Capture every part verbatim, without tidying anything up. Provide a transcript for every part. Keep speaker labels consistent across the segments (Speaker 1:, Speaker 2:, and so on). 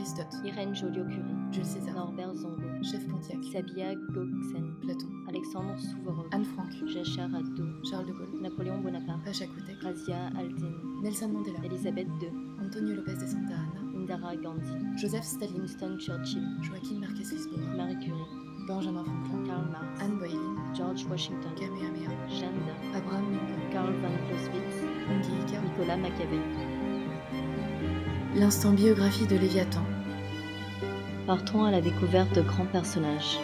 Speaker 1: Aristote,
Speaker 2: Irène Joliot-Curie,
Speaker 1: Jules César,
Speaker 2: Norbert Zongo,
Speaker 1: Chef Pontiac,
Speaker 2: Sabia Goksen,
Speaker 1: Platon,
Speaker 2: Alexandre Souvorov,
Speaker 1: Anne Frank,
Speaker 2: Jachar Abdo,
Speaker 1: Charles de Gaulle,
Speaker 2: Napoléon Bonaparte,
Speaker 1: Pacha Koutek,
Speaker 2: Razia Aldin,
Speaker 1: Nelson Mandela,
Speaker 2: Elisabeth deux,
Speaker 1: Antonio Lopez de Santa Anna,
Speaker 2: Indira Gandhi,
Speaker 1: Joseph Staline,
Speaker 2: Winston Churchill,
Speaker 1: Joaquin Marquez Lisboa,
Speaker 2: Marie Curie,
Speaker 1: Benjamin Franklin,
Speaker 2: Karl Marx,
Speaker 1: Anne Boleyn,
Speaker 2: George Washington,
Speaker 1: Kamehameha,
Speaker 2: Jeanne d'Arc,
Speaker 1: Abraham Lincoln,
Speaker 2: Karl von Clausewitz,
Speaker 1: Ungi Ika.
Speaker 2: Nicolas Machiavel.
Speaker 1: L'instant biographie de Léviathan.
Speaker 2: Partons à la découverte de grands personnages.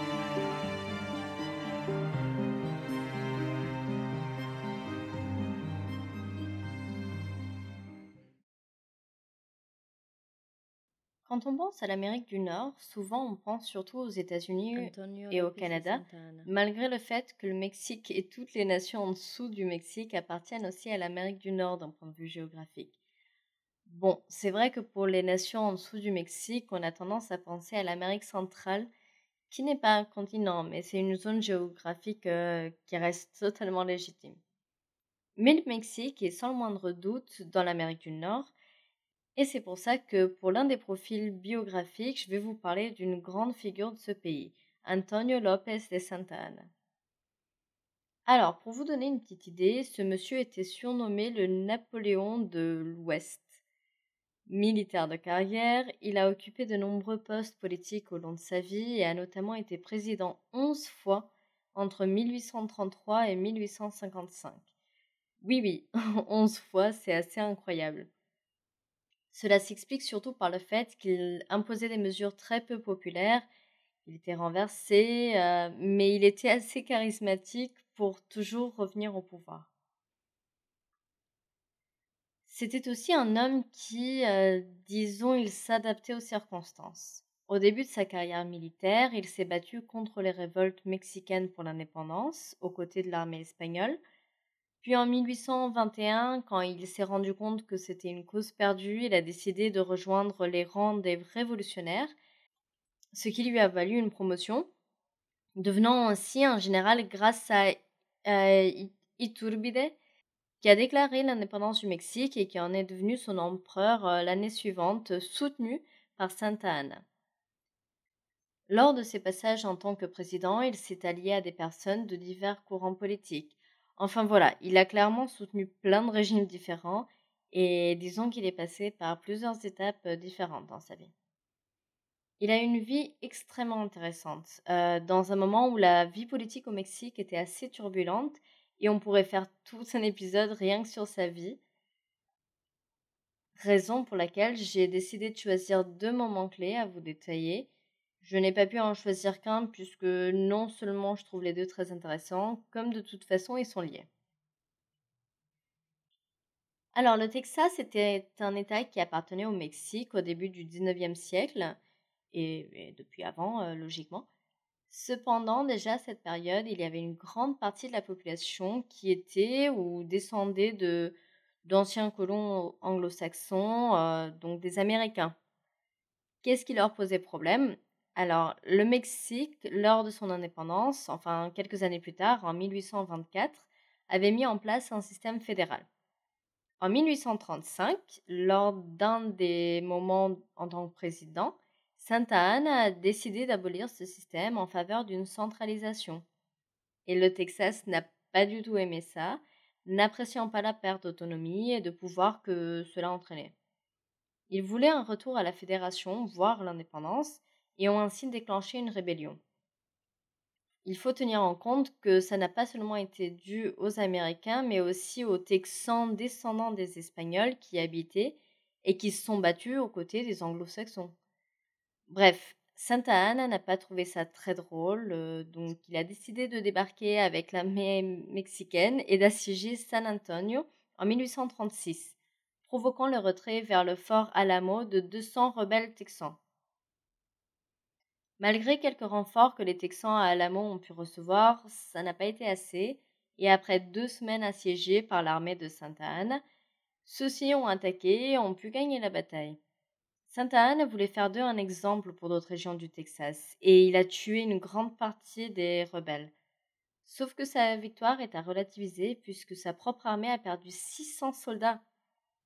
Speaker 2: Quand on pense à l'Amérique du Nord, souvent on pense surtout aux États-Unis
Speaker 1: Antonio
Speaker 2: et au
Speaker 1: Lopez de
Speaker 2: Canada,
Speaker 1: Santa Anna.
Speaker 2: malgré le fait que le Mexique et toutes les nations en dessous du Mexique appartiennent aussi à l'Amérique du Nord d'un point de vue géographique. Bon, c'est vrai que pour les nations en dessous du Mexique, on a tendance à penser à l'Amérique centrale, qui n'est pas un continent, mais c'est une zone géographique euh, qui reste totalement légitime. Mais le Mexique est sans le moindre doute dans l'Amérique du Nord, et c'est pour ça que pour l'un des profils biographiques, je vais vous parler d'une grande figure de ce pays, Antonio Lopez de Santa Anna. Alors, pour vous donner une petite idée, ce monsieur était surnommé le Napoléon de l'Ouest. Militaire de carrière, il a occupé de nombreux postes politiques au long de sa vie et a notamment été président onze fois entre mille huit cent trente-trois et mille huit cent cinquante-cinq. Oui, oui, onze fois, c'est assez incroyable. Cela s'explique surtout par le fait qu'il imposait des mesures très peu populaires, il était renversé, euh, mais il était assez charismatique pour toujours revenir au pouvoir. C'était aussi un homme qui, euh, disons, il s'adaptait aux circonstances. Au début de sa carrière militaire, il s'est battu contre les révoltes mexicaines pour l'indépendance, aux côtés de l'armée espagnole. Puis en mille huit cent vingt et un, quand il s'est rendu compte que c'était une cause perdue, il a décidé de rejoindre les rangs des révolutionnaires, ce qui lui a valu une promotion, devenant ainsi un général grâce à euh, Iturbide, qui a déclaré l'indépendance du Mexique et qui en est devenu son empereur euh, l'année suivante, soutenu par Santa Anna. Lors de ses passages en tant que président, il s'est allié à des personnes de divers courants politiques. Enfin voilà, il a clairement soutenu plein de régimes différents et disons qu'il est passé par plusieurs étapes différentes dans sa vie. Il a une vie extrêmement intéressante, euh, dans un moment où la vie politique au Mexique était assez turbulente et on pourrait faire tout un épisode rien que sur sa vie. Raison pour laquelle j'ai décidé de choisir deux moments clés à vous détailler. Je n'ai pas pu en choisir qu'un puisque non seulement je trouve les deux très intéressants, comme de toute façon ils sont liés. Alors le Texas était un État qui appartenait au Mexique au début du dix-neuvième siècle, et, et depuis avant euh, logiquement. Cependant, déjà à cette période, il y avait une grande partie de la population qui était ou descendait de d'anciens colons anglo-saxons, euh, donc des Américains. Qu'est-ce qui leur posait problème? Alors, le Mexique, lors de son indépendance, enfin quelques années plus tard, en mille huit cent vingt-quatre, avait mis en place un système fédéral. En mille huit cent trente-cinq, lors d'un des moments en tant que président, Santa Anna a décidé d'abolir ce système en faveur d'une centralisation. Et le Texas n'a pas du tout aimé ça, n'appréciant pas la perte d'autonomie et de pouvoir que cela entraînait. Ils voulaient un retour à la fédération, voire l'indépendance, et ont ainsi déclenché une rébellion. Il faut tenir en compte que ça n'a pas seulement été dû aux Américains, mais aussi aux Texans descendants des Espagnols qui y habitaient et qui se sont battus aux côtés des Anglo-Saxons. Bref, Santa Anna n'a pas trouvé ça très drôle, euh, donc il a décidé de débarquer avec l'armée mexicaine et d'assiéger San Antonio en mille huit cent trente-six, provoquant le retrait vers le fort Alamo de deux cents rebelles texans. Malgré quelques renforts que les Texans à Alamo ont pu recevoir, ça n'a pas été assez, et après deux semaines assiégées par l'armée de Santa Anna, ceux-ci ont attaqué et ont pu gagner la bataille. Santa Anna voulait faire d'eux un exemple pour d'autres régions du Texas, et il a tué une grande partie des rebelles. Sauf que sa victoire est à relativiser puisque sa propre armée a perdu six cents soldats.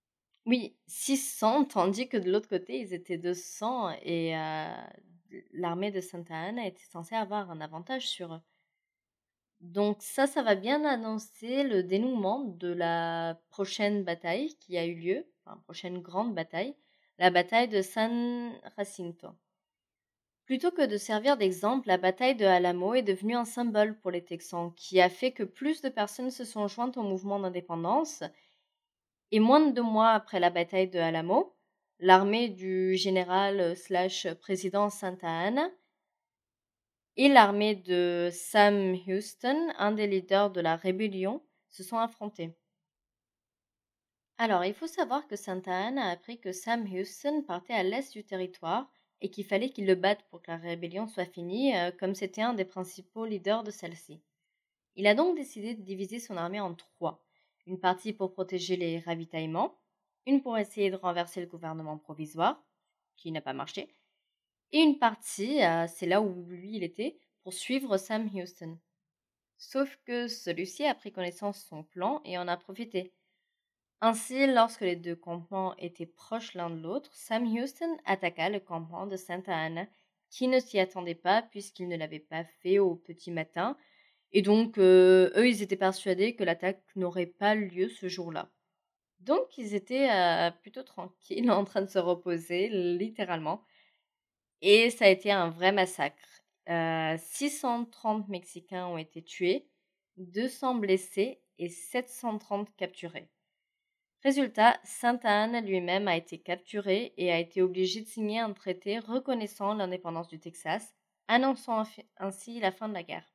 Speaker 2: Oui, six cents, tandis que de l'autre côté, ils étaient deux cents et heu, l'armée de Santa Anna était censée avoir un avantage sur eux. Donc ça, ça va bien annoncer le dénouement de la prochaine bataille qui a eu lieu, enfin prochaine grande bataille, la bataille de San Jacinto. Plutôt que de servir d'exemple, la bataille de Alamo est devenue un symbole pour les Texans, qui a fait que plus de personnes se sont jointes au mouvement d'indépendance. Et moins de deux mois après la bataille de Alamo, l'armée du général euh, slash président Santa Anna et l'armée de Sam Houston, un des leaders de la rébellion, se sont affrontés. Alors, il faut savoir que Santa Anna a appris que Sam Houston partait à l'est du territoire et qu'il fallait qu'il le batte pour que la rébellion soit finie, euh, comme c'était un des principaux leaders de celle-ci. Il a donc décidé de diviser son armée en trois. Une partie pour protéger les ravitaillements, une pour essayer de renverser le gouvernement provisoire, qui n'a pas marché, et une partie, euh, c'est là où lui il était, pour suivre Sam Houston. Sauf que celui-ci a pris connaissance de son plan et en a profité. Ainsi, lorsque les deux campements étaient proches l'un de l'autre, Sam Houston attaqua le campement de Santa Anna, qui ne s'y attendait pas puisqu'il ne l'avait pas fait au petit matin, et donc euh, eux, ils étaient persuadés que l'attaque n'aurait pas lieu ce jour-là. Donc ils étaient euh, plutôt tranquilles, en train de se reposer, littéralement, et ça a été un vrai massacre. Euh, six cent trente Mexicains ont été tués, deux cents blessés et sept cent trente capturés. Résultat, Santa Anna lui-même a été capturé et a été obligé de signer un traité reconnaissant l'indépendance du Texas, annonçant ainsi la fin de la guerre.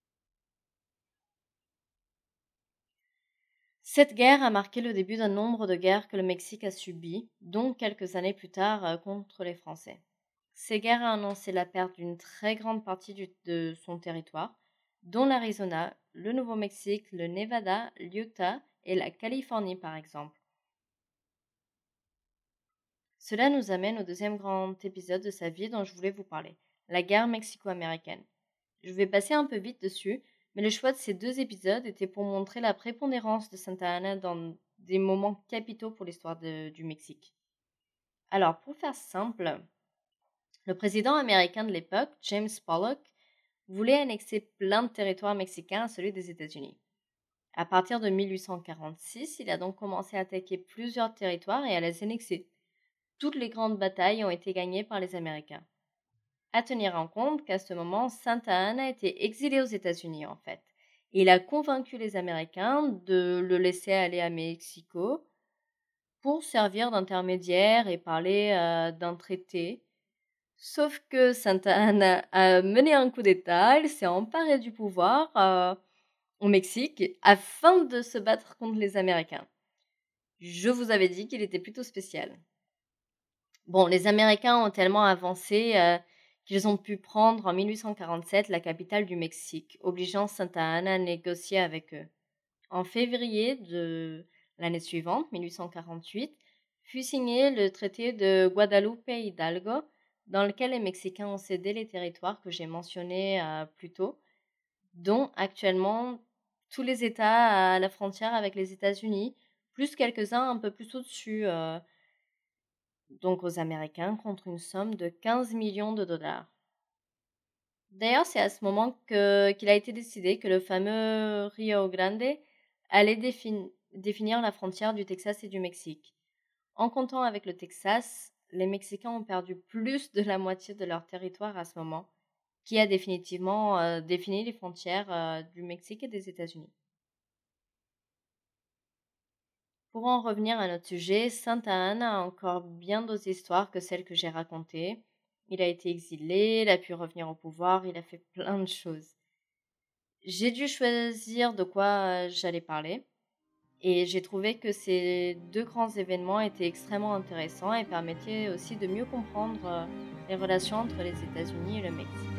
Speaker 2: Cette guerre a marqué le début d'un nombre de guerres que le Mexique a subies, dont quelques années plus tard euh, contre les Français. Ces guerres ont annoncé la perte d'une très grande partie du, de son territoire, dont l'Arizona, le Nouveau-Mexique, le Nevada, l'Utah et la Californie par exemple. Cela nous amène au deuxième grand épisode de sa vie dont je voulais vous parler, la guerre mexico-américaine. Je vais passer un peu vite dessus, mais le choix de ces deux épisodes était pour montrer la prépondérance de Santa Anna dans des moments capitaux pour l'histoire du Mexique. Alors, pour faire simple, le président américain de l'époque, James Pollock, voulait annexer plein de territoires mexicains à celui des États-Unis. À partir de mille huit cent quarante-six, il a donc commencé à attaquer plusieurs territoires et à les annexer. Toutes les grandes batailles ont été gagnées par les Américains. À tenir en compte qu'à ce moment, Santa Anna était exilé aux États-Unis en fait. Il a convaincu les Américains de le laisser aller à Mexico pour servir d'intermédiaire et parler euh, d'un traité. Sauf que Santa Anna a mené un coup d'État, il s'est emparé du pouvoir euh, au Mexique afin de se battre contre les Américains. Je vous avais dit qu'il était plutôt spécial. Bon, les Américains ont tellement avancé euh, qu'ils ont pu prendre en mille huit cent quarante-sept la capitale du Mexique, obligeant Santa Anna à négocier avec eux. En février de l'année suivante, mille huit cent quarante-huit, fut signé le traité de Guadalupe Hidalgo, dans lequel les Mexicains ont cédé les territoires que j'ai mentionnés euh, plus tôt, dont actuellement tous les États à la frontière avec les États-Unis, plus quelques-uns un peu plus au-dessus, euh, donc aux Américains, contre une somme de quinze millions de dollars. D'ailleurs, c'est à ce moment que, qu'il a été décidé que le fameux Rio Grande allait défin- définir la frontière du Texas et du Mexique. En comptant avec le Texas, les Mexicains ont perdu plus de la moitié de leur territoire à ce moment, qui a définitivement euh, défini les frontières euh, du Mexique et des États-Unis. Pour en revenir à notre sujet, Santa Anna a encore bien d'autres histoires que celles que j'ai racontées. Il a été exilé, il a pu revenir au pouvoir, il a fait plein de choses. J'ai dû choisir de quoi j'allais parler et j'ai trouvé que ces deux grands événements étaient extrêmement intéressants et permettaient aussi de mieux comprendre les relations entre les États-Unis et le Mexique.